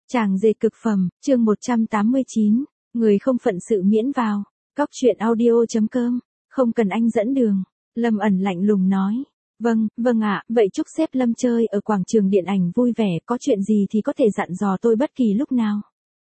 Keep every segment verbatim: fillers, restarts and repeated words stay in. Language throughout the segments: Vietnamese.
Tràng dệt cực phẩm, chương một trăm tám mươi chín, người không phận sự miễn vào. Cóc truyện audio.com, không cần anh dẫn đường. Lâm ẩn lạnh lùng nói. Vâng, vâng ạ, vậy chúc sếp Lâm chơi ở quảng trường điện ảnh vui vẻ, có chuyện gì thì có thể dặn dò tôi bất kỳ lúc nào.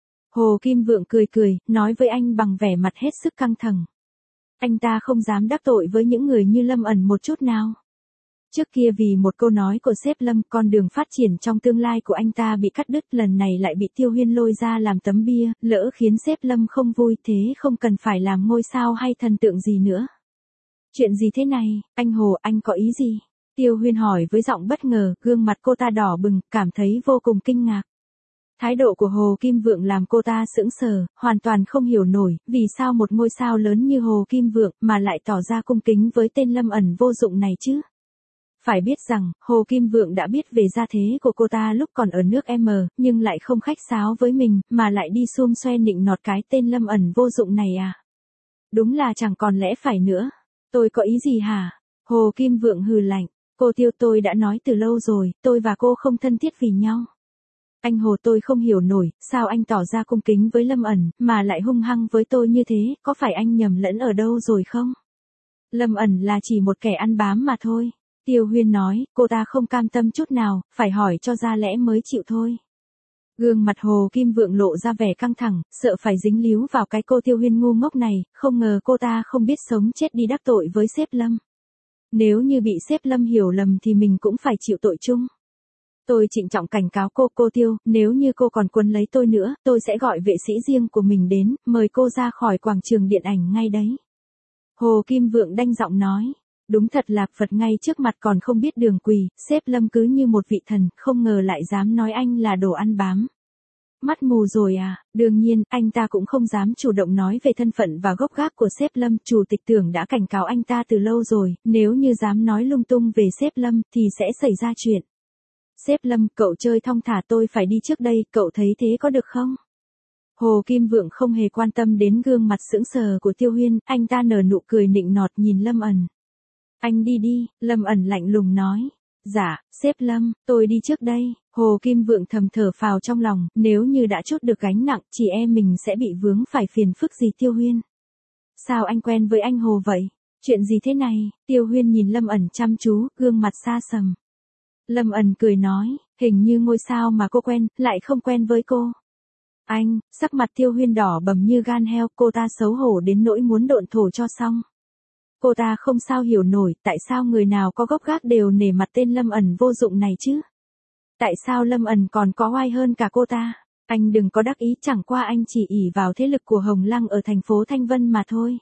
Hồ Kim Vượng cười cười, nói với anh bằng vẻ mặt hết sức căng thẳng. Anh ta không dám đắc tội với những người như Lâm ẩn một chút nào. Trước kia vì một câu nói của sếp Lâm, con đường phát triển trong tương lai của anh ta bị cắt đứt, lần này lại bị Tiêu Huyên lôi ra làm tấm bia, lỡ khiến sếp Lâm không vui thế không cần phải làm ngôi sao hay thần tượng gì nữa. Chuyện gì thế này, anh Hồ, anh có ý gì? Tiêu Huyên hỏi với giọng bất ngờ, gương mặt cô ta đỏ bừng, cảm thấy vô cùng kinh ngạc. Thái độ của Hồ Kim Vượng làm cô ta sững sờ, hoàn toàn không hiểu nổi, vì sao một ngôi sao lớn như Hồ Kim Vượng mà lại tỏ ra cung kính với tên Lâm ẩn vô dụng này chứ? Phải biết rằng, Hồ Kim Vượng đã biết về gia thế của cô ta lúc còn ở nước M, nhưng lại không khách sáo với mình, mà lại đi xum xoe nịnh nọt cái tên Lâm ẩn vô dụng này à? Đúng là chẳng còn lẽ phải nữa. Tôi có ý gì hả? Hồ Kim Vượng hừ lạnh. Cô Tiêu, tôi đã nói từ lâu rồi, tôi và cô không thân thiết vì nhau. Anh Hồ, tôi không hiểu nổi, sao anh tỏ ra cung kính với Lâm ẩn, mà lại hung hăng với tôi như thế, có phải anh nhầm lẫn ở đâu rồi không? Lâm ẩn là chỉ một kẻ ăn bám mà thôi. Tiêu Huyên nói, cô ta không cam tâm chút nào, phải hỏi cho ra lẽ mới chịu thôi. Gương mặt Hồ Kim Vượng lộ ra vẻ căng thẳng, sợ phải dính líu vào cái cô Tiêu Huyên ngu ngốc này, không ngờ cô ta không biết sống chết đi đắc tội với sếp Lâm. Nếu như bị sếp Lâm hiểu lầm thì mình cũng phải chịu tội chung. Tôi trịnh trọng cảnh cáo cô, cô Tiêu, nếu như cô còn quấn lấy tôi nữa, tôi sẽ gọi vệ sĩ riêng của mình đến, mời cô ra khỏi quảng trường điện ảnh ngay đấy. Hồ Kim Vượng đanh giọng nói. Đúng thật là Phật ngay trước mặt còn không biết đường quỳ, sếp Lâm cứ như một vị thần, không ngờ lại dám nói anh là đồ ăn bám. Mắt mù rồi à? Đương nhiên, anh ta cũng không dám chủ động nói về thân phận và gốc gác của sếp Lâm, chủ tịch Tưởng đã cảnh cáo anh ta từ lâu rồi, nếu như dám nói lung tung về sếp Lâm thì sẽ xảy ra chuyện. Sếp Lâm, cậu chơi thong thả, tôi phải đi trước đây, cậu thấy thế có được không? Hồ Kim Vượng không hề quan tâm đến gương mặt sững sờ của Tiêu Huyên, anh ta nở nụ cười nịnh nọt nhìn Lâm ẩn. Anh đi đi, Lâm ẩn lạnh lùng nói. Dạ, sếp Lâm, tôi đi trước đây. Hồ Kim Vượng thầm thở phào trong lòng, nếu như đã chốt được gánh nặng, chỉ e mình sẽ bị vướng phải phiền phức gì. Tiêu Huyên. Sao anh quen với anh Hồ vậy? Chuyện gì thế này? Tiêu Huyên nhìn Lâm ẩn chăm chú, gương mặt xa sầm. Lâm ẩn cười nói, hình như ngôi sao mà cô quen, lại không quen với cô. Anh, sắc mặt Tiêu Huyên đỏ bầm như gan heo, cô ta xấu hổ đến nỗi muốn độn thổ cho xong. Cô ta không sao hiểu nổi, tại sao người nào có gốc gác đều nể mặt tên Lâm ẩn vô dụng này chứ? Tại sao Lâm ẩn còn có oai hơn cả cô ta? Anh đừng có đắc ý, chẳng qua anh chỉ ỷ vào thế lực của Hồng Lăng ở thành phố Thanh Vân mà thôi.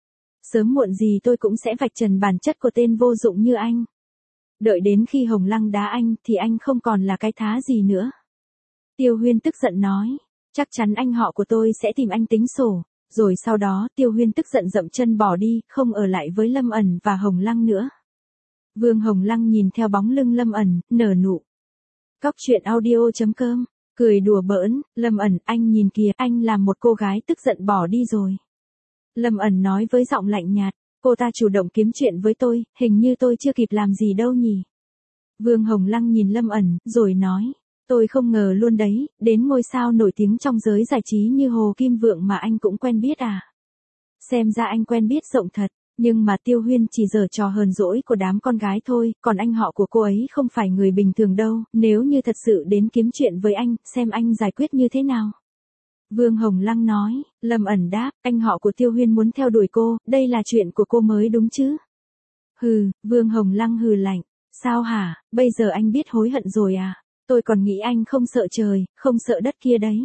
Sớm muộn gì tôi cũng sẽ vạch trần bản chất của tên vô dụng như anh. Đợi đến khi Hồng Lăng đá anh thì anh không còn là cái thá gì nữa. Tiêu Huyên tức giận nói, chắc chắn anh họ của tôi sẽ tìm anh tính sổ. Rồi sau đó, Tiêu Huyên tức giận dậm chân bỏ đi, không ở lại với Lâm ẩn và Hồng Lăng nữa. Vương Hồng Lăng nhìn theo bóng lưng Lâm ẩn, nở nụ. Cóc truyện audio.com, cười đùa bỡn, Lâm ẩn, anh nhìn kìa, anh làm một cô gái tức giận bỏ đi rồi. Lâm ẩn nói với giọng lạnh nhạt, cô ta chủ động kiếm chuyện với tôi, hình như tôi chưa kịp làm gì đâu nhỉ. Vương Hồng Lăng nhìn Lâm ẩn, rồi nói. Tôi không ngờ luôn đấy, đến ngôi sao nổi tiếng trong giới giải trí như Hồ Kim Vượng mà anh cũng quen biết à. Xem ra anh quen biết rộng thật, nhưng mà Tiêu Huyên chỉ giở trò hờn dỗi của đám con gái thôi, còn anh họ của cô ấy không phải người bình thường đâu, nếu như thật sự đến kiếm chuyện với anh, xem anh giải quyết như thế nào. Vương Hồng Lăng nói, Lâm ẩn đáp, anh họ của Tiêu Huyên muốn theo đuổi cô, đây là chuyện của cô mới đúng chứ. Hừ, Vương Hồng Lăng hừ lạnh, sao hả, bây giờ anh biết hối hận rồi à? Tôi còn nghĩ anh không sợ trời, không sợ đất kia đấy.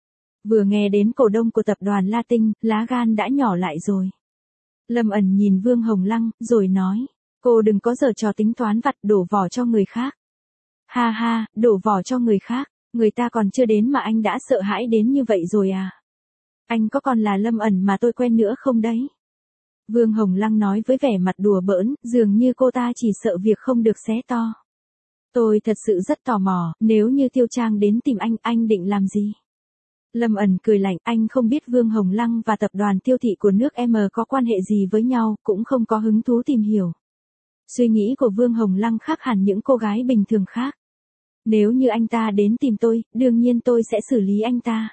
Vừa nghe đến cổ đông của tập đoàn La Tinh, lá gan đã nhỏ lại rồi. Lâm ẩn nhìn Vương Hồng Lăng, rồi nói, cô đừng có giở trò tính toán vặt đổ vỏ cho người khác. Ha ha, đổ vỏ cho người khác, người ta còn chưa đến mà anh đã sợ hãi đến như vậy rồi à? Anh có còn là Lâm ẩn mà tôi quen nữa không đấy? Vương Hồng Lăng nói với vẻ mặt đùa bỡn, dường như cô ta chỉ sợ việc không được xé to. Tôi thật sự rất tò mò, nếu như Tiêu Trang đến tìm anh, anh định làm gì? Lâm ẩn cười lạnh, anh không biết Vương Hồng Lăng và tập đoàn Tiêu Thị của nước M có quan hệ gì với nhau, cũng không có hứng thú tìm hiểu. Suy nghĩ của Vương Hồng Lăng khác hẳn những cô gái bình thường khác. Nếu như anh ta đến tìm tôi, đương nhiên tôi sẽ xử lý anh ta.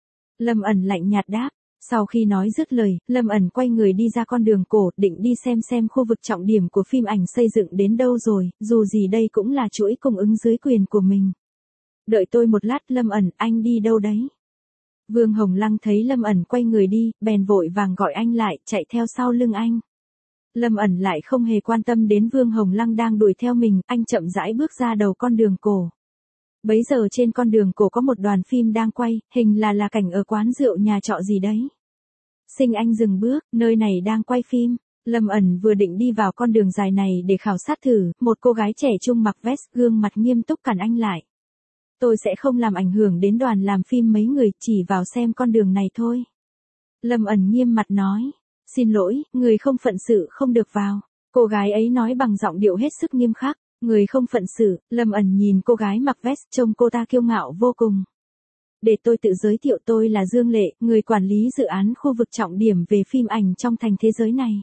Lâm ẩn lạnh nhạt đáp. Sau khi nói dứt lời, Lâm ẩn quay người đi ra con đường cổ, định đi xem xem khu vực trọng điểm của phim ảnh xây dựng đến đâu rồi, dù gì đây cũng là chuỗi cung ứng dưới quyền của mình. Đợi tôi một lát, Lâm ẩn, anh đi đâu đấy? Vương Hồng Lăng thấy Lâm ẩn quay người đi, bèn vội vàng gọi anh lại, chạy theo sau lưng anh. Lâm ẩn lại không hề quan tâm đến Vương Hồng Lăng đang đuổi theo mình, anh chậm rãi bước ra đầu con đường cổ. Bấy giờ trên con đường cổ có một đoàn phim đang quay, hình là là cảnh ở quán rượu nhà trọ gì đấy. Sinh anh dừng bước, nơi này đang quay phim. Lâm ẩn vừa định đi vào con đường dài này để khảo sát thử, một cô gái trẻ trung mặc vest, gương mặt nghiêm túc cản anh lại. Tôi sẽ không làm ảnh hưởng đến đoàn làm phim mấy người, chỉ vào xem con đường này thôi. Lâm ẩn nghiêm mặt nói. Xin lỗi, người không phận sự không được vào. Cô gái ấy nói bằng giọng điệu hết sức nghiêm khắc. Người không phận sự. Lâm ẩn nhìn cô gái mặc vest, trông cô ta kiêu ngạo vô cùng. Để tôi tự giới thiệu, tôi là Dương Lệ, người quản lý dự án khu vực trọng điểm về phim ảnh trong thành thế giới này.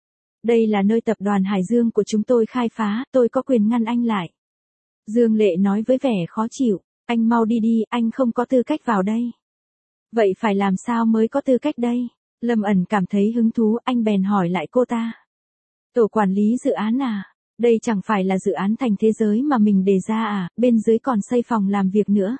Đây là nơi tập đoàn Hải Dương của chúng tôi khai phá, tôi có quyền ngăn anh lại. Dương Lệ nói với vẻ khó chịu. Anh mau đi đi, anh không có tư cách vào đây. Vậy phải làm sao mới có tư cách đây? Lâm ẩn cảm thấy hứng thú, anh bèn hỏi lại cô ta. Tổ quản lý dự án à? Đây chẳng phải là dự án thành thế giới mà mình đề ra à, bên dưới còn xây phòng làm việc nữa.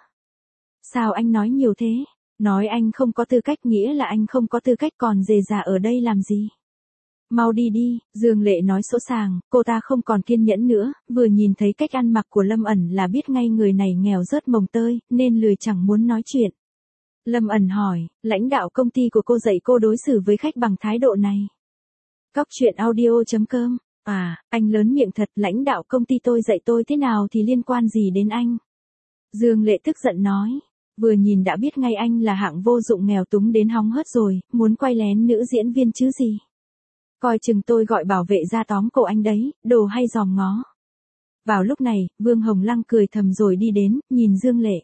Sao anh nói nhiều thế? Nói anh không có tư cách nghĩa là anh không có tư cách, còn dề dà ở đây làm gì? Mau đi đi, Dương Lệ nói sỗ sàng, cô ta không còn kiên nhẫn nữa, vừa nhìn thấy cách ăn mặc của Lâm ẩn là biết ngay người này nghèo rớt mồng tơi, nên lười chẳng muốn nói chuyện. Lâm ẩn hỏi, lãnh đạo công ty của cô dạy cô đối xử với khách bằng thái độ này. Cóc truyện audio chấm com. À, anh lớn miệng thật, lãnh đạo công ty tôi dạy tôi thế nào thì liên quan gì đến anh? Dương Lệ tức giận nói. Vừa nhìn đã biết ngay anh là hạng vô dụng nghèo túng đến hóng hớt rồi, muốn quay lén nữ diễn viên chứ gì. Coi chừng tôi gọi bảo vệ ra tóm cổ anh đấy, đồ hay dòm ngó. Vào lúc này, Vương Hồng Lăng cười thầm rồi đi đến, nhìn Dương Lệ.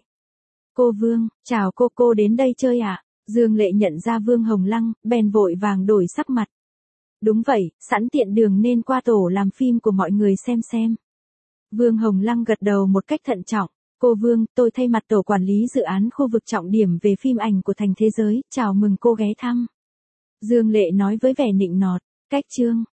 Cô Vương, chào cô, cô đến đây chơi à? Dương Lệ nhận ra Vương Hồng Lăng, bèn vội vàng đổi sắc mặt. Đúng vậy, sẵn tiện đường nên qua tổ làm phim của mọi người xem xem. Vương Hồng Lăng gật đầu một cách thận trọng. Cô Vương, tôi thay mặt tổ quản lý dự án khu vực trọng điểm về phim ảnh của thành thế giới, chào mừng cô ghé thăm. Dương Lệ nói với vẻ nịnh nọt. Cách chương.